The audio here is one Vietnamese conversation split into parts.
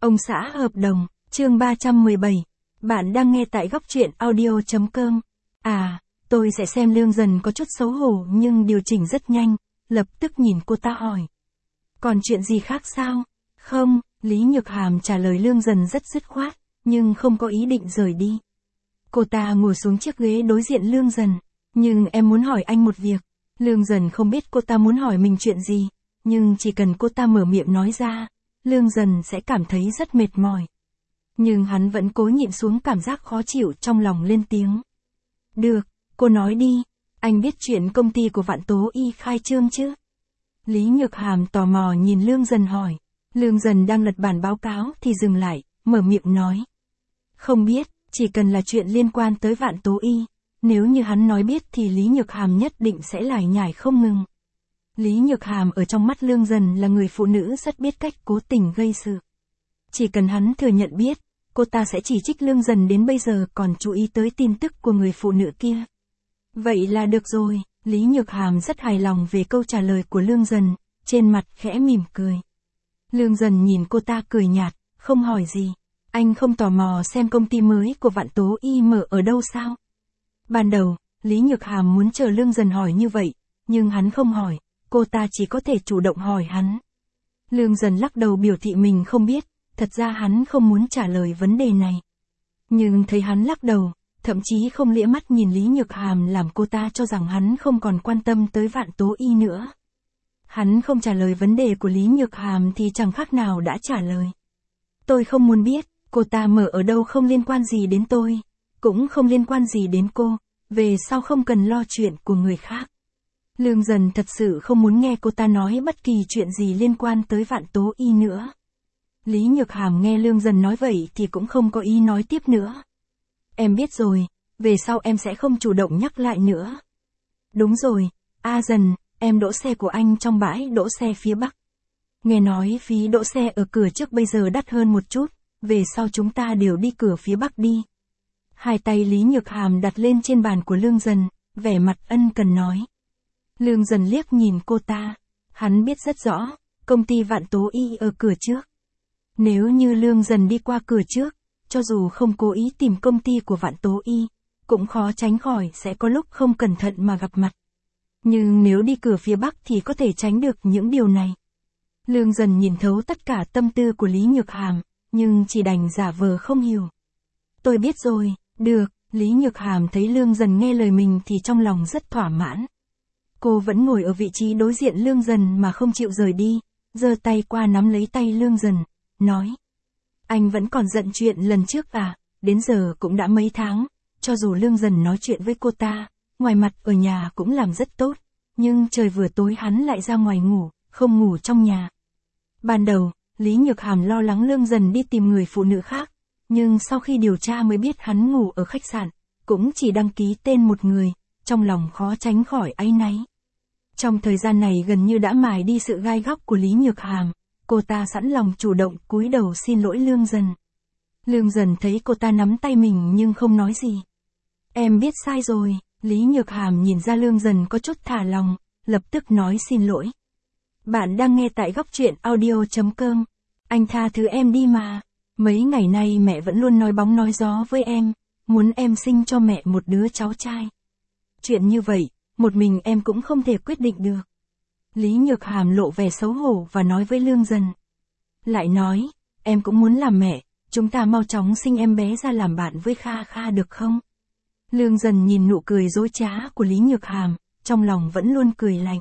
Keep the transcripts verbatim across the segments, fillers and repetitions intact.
Ông xã hợp đồng, chương ba trăm mười bảy. Bạn đang nghe tại góc truyện audio chấm com. À, tôi sẽ xem Lương Dần có chút xấu hổ nhưng điều chỉnh rất nhanh, lập tức nhìn cô ta hỏi. Còn chuyện gì khác sao? Không, Lý Nhược Hàm trả lời Lương Dần rất dứt khoát, nhưng không có ý định rời đi. Cô ta ngồi xuống chiếc ghế đối diện Lương Dần. Nhưng em muốn hỏi anh một việc. Lương Dần không biết cô ta muốn hỏi mình chuyện gì, nhưng chỉ cần cô ta mở miệng nói ra, Lương Dần sẽ cảm thấy rất mệt mỏi. Nhưng hắn vẫn cố nhịn xuống cảm giác khó chịu trong lòng lên tiếng. Được, cô nói đi, anh biết chuyện công ty của Vạn Tố Y khai trương chứ? Lý Nhược Hàm tò mò nhìn Lương Dần hỏi. Lương Dần đang lật bản báo cáo thì dừng lại, mở miệng nói. Không biết, chỉ cần là chuyện liên quan tới Vạn Tố Y. Nếu như hắn nói biết thì Lý Nhược Hàm nhất định sẽ lải nhải không ngừng. Lý Nhược Hàm ở trong mắt Lương Dần là người phụ nữ rất biết cách cố tình gây sự. Chỉ cần hắn thừa nhận biết, cô ta sẽ chỉ trích Lương Dần đến bây giờ còn chú ý tới tin tức của người phụ nữ kia. Vậy là được rồi, Lý Nhược Hàm rất hài lòng về câu trả lời của Lương Dần, trên mặt khẽ mỉm cười. Lương Dần nhìn cô ta cười nhạt, không hỏi gì. Anh không tò mò xem công ty mới của Vạn Tố Y mở ở đâu sao? Ban đầu, Lý Nhược Hàm muốn chờ Lương Dần hỏi như vậy, nhưng hắn không hỏi, cô ta chỉ có thể chủ động hỏi hắn. Lương Dần lắc đầu biểu thị mình không biết, thật ra hắn không muốn trả lời vấn đề này. Nhưng thấy hắn lắc đầu, thậm chí không lĩa mắt nhìn Lý Nhược Hàm làm cô ta cho rằng hắn không còn quan tâm tới Vạn Tố Y nữa. Hắn không trả lời vấn đề của Lý Nhược Hàm thì chẳng khác nào đã trả lời. Tôi không muốn biết, cô ta mở ở đâu không liên quan gì đến tôi, cũng không liên quan gì đến cô, về sau không cần lo chuyện của người khác. Lương Dần thật sự không muốn nghe cô ta nói bất kỳ chuyện gì liên quan tới Vạn Tố Y nữa. Lý Nhược Hàm nghe Lương Dần nói vậy thì cũng không có ý nói tiếp nữa. Em biết rồi, về sau em sẽ không chủ động nhắc lại nữa. Đúng rồi, A Dần, em đỗ xe của anh trong bãi đỗ xe phía Bắc. Nghe nói phí đỗ xe ở cửa trước bây giờ đắt hơn một chút, về sau chúng ta đều đi cửa phía Bắc đi. Hai tay Lý Nhược Hàm đặt lên trên bàn của Lương Dần, vẻ mặt ân cần nói. Lương Dần liếc nhìn cô ta, hắn biết rất rõ, công ty Vạn Tố Y ở cửa trước. Nếu như Lương Dần đi qua cửa trước, cho dù không cố ý tìm công ty của Vạn Tố Y, cũng khó tránh khỏi sẽ có lúc không cẩn thận mà gặp mặt. Nhưng nếu đi cửa phía Bắc thì có thể tránh được những điều này. Lương Dần nhìn thấu tất cả tâm tư của Lý Nhược Hàm, nhưng chỉ đành giả vờ không hiểu. Tôi biết rồi, được, Lý Nhược Hàm thấy Lương Dần nghe lời mình thì trong lòng rất thỏa mãn. Cô vẫn ngồi ở vị trí đối diện Lương Dần mà không chịu rời đi, giơ tay qua nắm lấy tay Lương Dần, nói. Anh vẫn còn giận chuyện lần trước à, đến giờ cũng đã mấy tháng, cho dù Lương Dần nói chuyện với cô ta, ngoài mặt ở nhà cũng làm rất tốt, nhưng trời vừa tối hắn lại ra ngoài ngủ, không ngủ trong nhà. Ban đầu, Lý Nhược Hàm lo lắng Lương Dần đi tìm người phụ nữ khác, nhưng sau khi điều tra mới biết hắn ngủ ở khách sạn, cũng chỉ đăng ký tên một người, trong lòng khó tránh khỏi áy náy. Trong thời gian này gần như đã mài đi sự gai góc của Lý Nhược Hàm, cô ta sẵn lòng chủ động cúi đầu xin lỗi Lương Dần. Lương Dần thấy cô ta nắm tay mình nhưng không nói gì. Em biết sai rồi, Lý Nhược Hàm nhìn ra Lương Dần có chút thả lòng, lập tức nói xin lỗi. Bạn đang nghe tại góc truyện audio chấm com. Anh tha thứ em đi mà. Mấy ngày nay mẹ vẫn luôn nói bóng nói gió với em, muốn em sinh cho mẹ một đứa cháu trai. Chuyện như vậy, một mình em cũng không thể quyết định được. Lý Nhược Hàm lộ vẻ xấu hổ và nói với Lương Dần. Lại nói, em cũng muốn làm mẹ, chúng ta mau chóng sinh em bé ra làm bạn với Kha Kha được không? Lương Dần nhìn nụ cười dối trá của Lý Nhược Hàm, trong lòng vẫn luôn cười lạnh.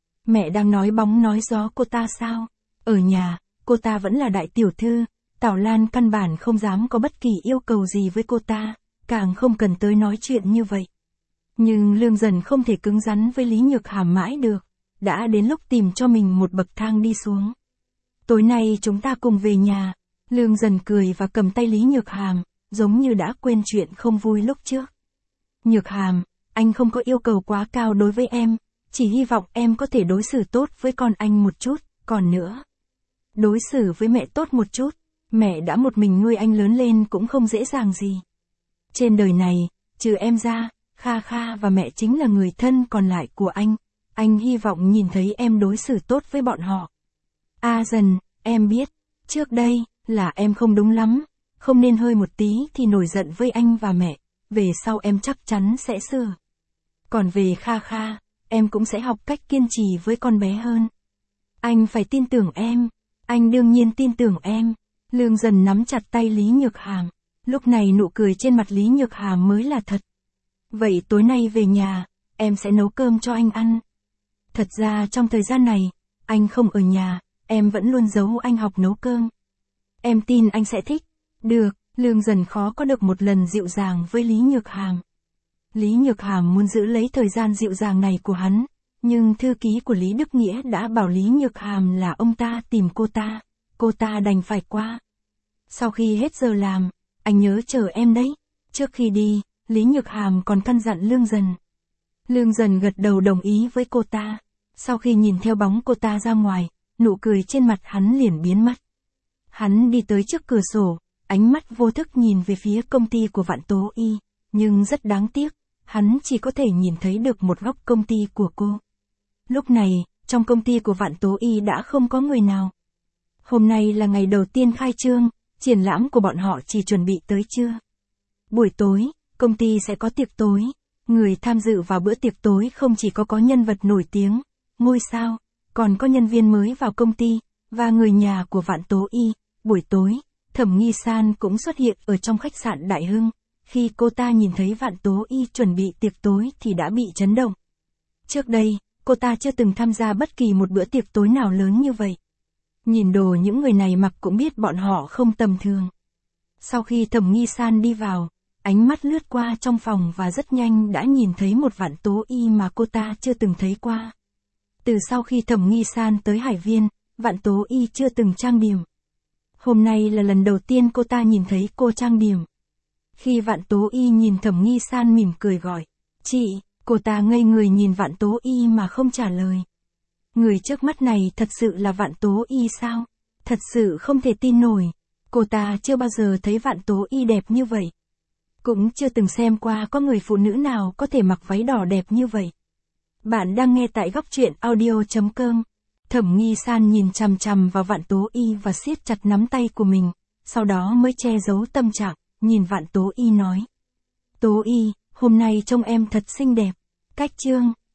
Mẹ đang nói bóng nói gió cô ta sao? Ở nhà, cô ta vẫn là đại tiểu thư, Tào Lan căn bản không dám có bất kỳ yêu cầu gì với cô ta, càng không cần tới nói chuyện như vậy. Nhưng Lương Dần không thể cứng rắn với Lý Nhược Hàm mãi được, đã đến lúc tìm cho mình một bậc thang đi xuống. Tối nay chúng ta cùng về nhà, Lương Dần cười và cầm tay Lý Nhược Hàm, giống như đã quên chuyện không vui lúc trước. Nhược Hàm, anh không có yêu cầu quá cao đối với em, chỉ hy vọng em có thể đối xử tốt với con anh một chút, còn nữa. Đối xử với mẹ tốt một chút, mẹ đã một mình nuôi anh lớn lên cũng không dễ dàng gì. Trên đời này, trừ em ra, Kha Kha và mẹ chính là người thân còn lại của anh, anh hy vọng nhìn thấy em đối xử tốt với bọn họ. A Dần, em biết, trước đây, Là em không đúng lắm, không nên hơi một tí thì nổi giận với anh và mẹ, về sau em chắc chắn sẽ sửa. Còn về Kha Kha, em cũng sẽ học cách kiên trì với con bé hơn. Anh phải tin tưởng em, anh đương nhiên tin tưởng em. Lương Dần nắm chặt tay Lý Nhược Hàm, lúc này nụ cười trên mặt Lý Nhược Hàm mới là thật. Vậy tối nay về nhà, em sẽ nấu cơm cho anh ăn. Thật ra trong thời gian này, anh không ở nhà, em vẫn luôn giấu anh học nấu cơm. Em tin anh sẽ thích. Được, Lương Dần khó có được một lần dịu dàng với Lý Nhược Hàm. Lý Nhược Hàm muốn giữ lấy thời gian dịu dàng này của hắn, nhưng thư ký của Lý Đức Nghĩa đã bảo Lý Nhược Hàm là ông ta tìm cô ta, cô ta đành phải qua. Sau khi hết giờ làm, anh nhớ chờ em đấy. Trước khi đi, Lý Nhược Hàm còn căn dặn Lương Dần. Lương Dần gật đầu đồng ý với cô ta. Sau khi nhìn theo bóng cô ta ra ngoài, nụ cười trên mặt hắn liền biến mất. Hắn đi tới trước cửa sổ, ánh mắt vô thức nhìn về phía công ty của Vạn Tố Y, nhưng rất đáng tiếc, hắn chỉ có thể nhìn thấy được một góc công ty của cô. Lúc này, trong công ty của Vạn Tố Y đã không có người nào. Hôm nay là ngày đầu tiên khai trương, triển lãm của bọn họ chỉ chuẩn bị tới trưa. Buổi tối, công ty sẽ có tiệc tối. Người tham dự vào bữa tiệc tối không chỉ có có nhân vật nổi tiếng, ngôi sao, còn có nhân viên mới vào công ty, và người nhà của Vạn Tố Y. Buổi tối, Thẩm Nghi San cũng xuất hiện ở trong khách sạn Đại Hưng. Khi cô ta nhìn thấy Vạn Tố Y chuẩn bị tiệc tối thì đã bị chấn động. Trước đây, cô ta chưa từng tham gia bất kỳ một bữa tiệc tối nào lớn như vậy. Nhìn đồ những người này mặc cũng biết bọn họ không tầm thường. Sau khi Thẩm Nghi San đi vào, ánh mắt lướt qua trong phòng và rất nhanh đã nhìn thấy một Vạn Tố Y mà cô ta chưa từng thấy qua. Từ sau khi Thẩm Nghi San tới Hải Viên, Vạn Tố Y chưa từng trang điểm. Hôm nay là lần đầu tiên cô ta nhìn thấy cô trang điểm. Khi Vạn Tố Y nhìn Thẩm Nghi San mỉm cười gọi, chị, cô ta ngây người nhìn Vạn Tố Y mà không trả lời. Người trước mắt này thật sự là Vạn Tố Y sao? Thật sự không thể tin nổi. Cô ta chưa bao giờ thấy Vạn Tố Y đẹp như vậy. Cũng chưa từng xem qua có người phụ nữ nào có thể mặc váy đỏ đẹp như vậy. Bạn đang nghe tại góc truyện audio chấm com. Thẩm Nghi San nhìn chằm chằm vào Vạn Tố Y và siết chặt nắm tay của mình, sau đó mới che giấu tâm trạng, nhìn Vạn Tố Y nói. Tố Y, hôm nay trông em thật xinh đẹp. Cách chương